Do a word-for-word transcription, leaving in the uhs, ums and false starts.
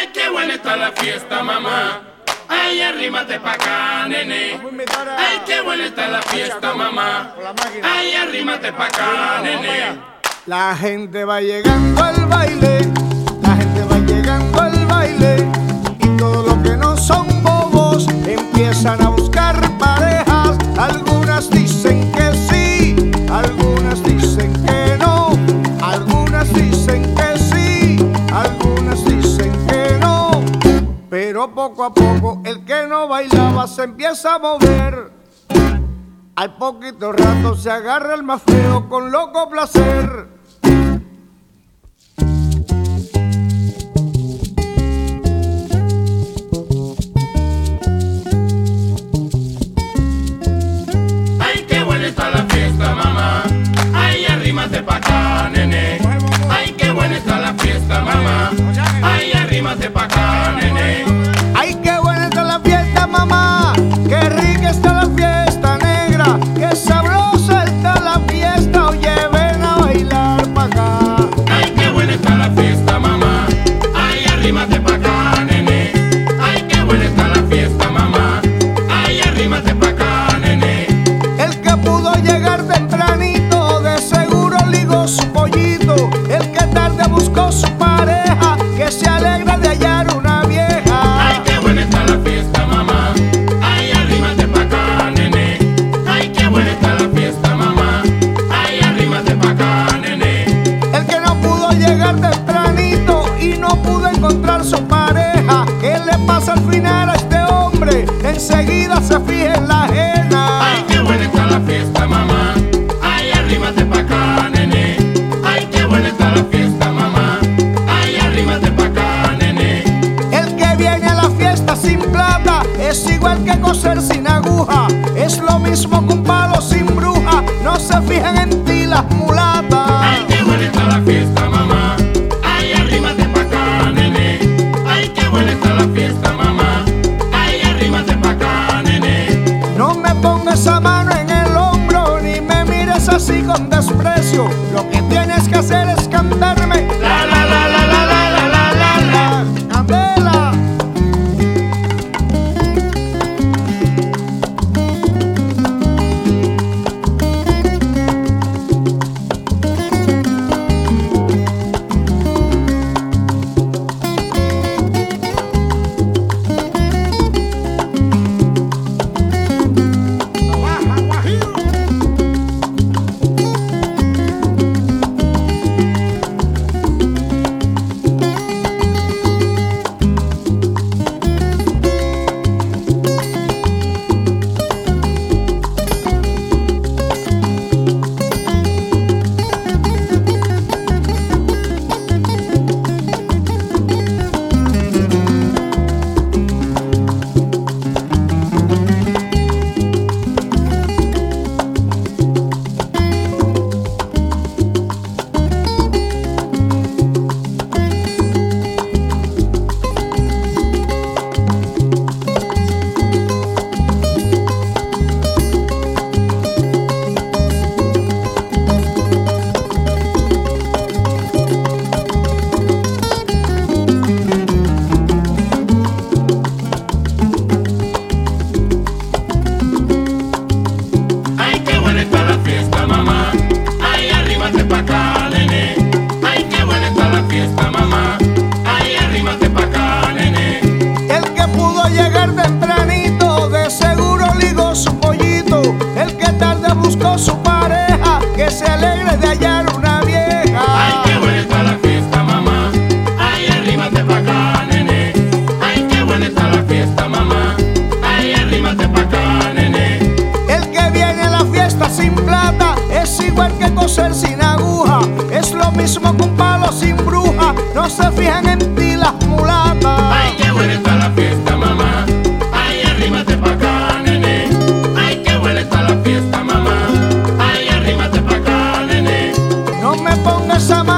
Ay, qué buena está la fiesta, mamá. Ay, arrímate pa' acá, nene. Ay, qué buena está la fiesta, mamá. Ay, arrímate pa' acá, nene. La gente va llegando al baile, la gente va llegando al baile, y todos los que no son bobos empiezan a buscar parejas. Algunas dicen que sí, algunas dicen que no, algunas dicen que sí, algunas dicen que no. Pero poco a poco el que no bailaba se empieza a mover. Al poquito rato se agarra el más feo con loco placer. Ay, qué buena está la fiesta, mamá. Ay, arrímate pa' acá, nene. Ay, qué buena está la fiesta, mamá. Ay, arrímate pa' acá, nene. Ay, qué buena está la fiesta, mamá. Qué rica está la fiesta negra. Qué sabrosa está la fiesta. Oye, ven a bailar pa' acá. Ay, qué buena está la fiesta, mamá. Ay, arrímate pa' acá, nene. Ay, qué buena está la fiesta, mamá. Ay, arrímate pa' acá, nene. El que pudo llegar tempranito, de seguro ligó su pollito. El que tarde buscó su pareja, que se alegra de hallar una vieja. Ay, qué buena está la fiesta, mamá. Ay, arrímate pa' acá, nene. Ay, qué buena está la fiesta, mamá. Ay, arrímate pa' acá, nene. El que no pudo llegar tempranito y no pudo encontrar su pareja, ¿qué le pasa al final a este hombre? Enseguida se fija en la ajena. Ay, qué buena está la fiesta, mamá. Ay, arrímate pa' acá, nene. Ay, qué buena está la fiesta, mamá. Ay, arrímate pa' acá, nene. El que viene a la fiesta sin plata es igual que coser sin aguja. Es lo mismo que un palo sin bruja. No se fijan en ti las mulatas. Ay, qué buena está la fiesta, mamá. Ay, arrímate pa' acá, nene. Ay, qué buena está la fiesta, mamá. Ay, arrímate pa' acá, nene. No me pongas esa mano en el hombro ni me mires así con desprecio. Lo que tienes que hacer es cantarme la la la la la la la la la la. Candela. Ay, qué buena está la fiesta, mamá. Ay, arrímate pa' acá, nene. Ay, qué buena está la fiesta, mamá. Ay, arrímate pa' acá, nene. El que pudo llegar tempranito, de seguro ligó su pollito. El que tarde buscó su pareja, que se alegre de hallar una vieja. Ay, qué buena está la fiesta, mamá. Ay, arrímate pa' acá, nene. Ay, qué buena está la fiesta, mamá. Ay, arrímate pa' acá, nene. El que viene a la fiesta sin plata es igual que coser sin aguja. Es lo mismo que un palo sin bruja. No se fijan en ti las mulatas. Ay, qué buena está la fiesta, mamá. Ay, arrímate pa' acá, nene. Ay, qué buena está la fiesta, mamá. Ay, arrímate pa' acá, nene. No me pongas esa mano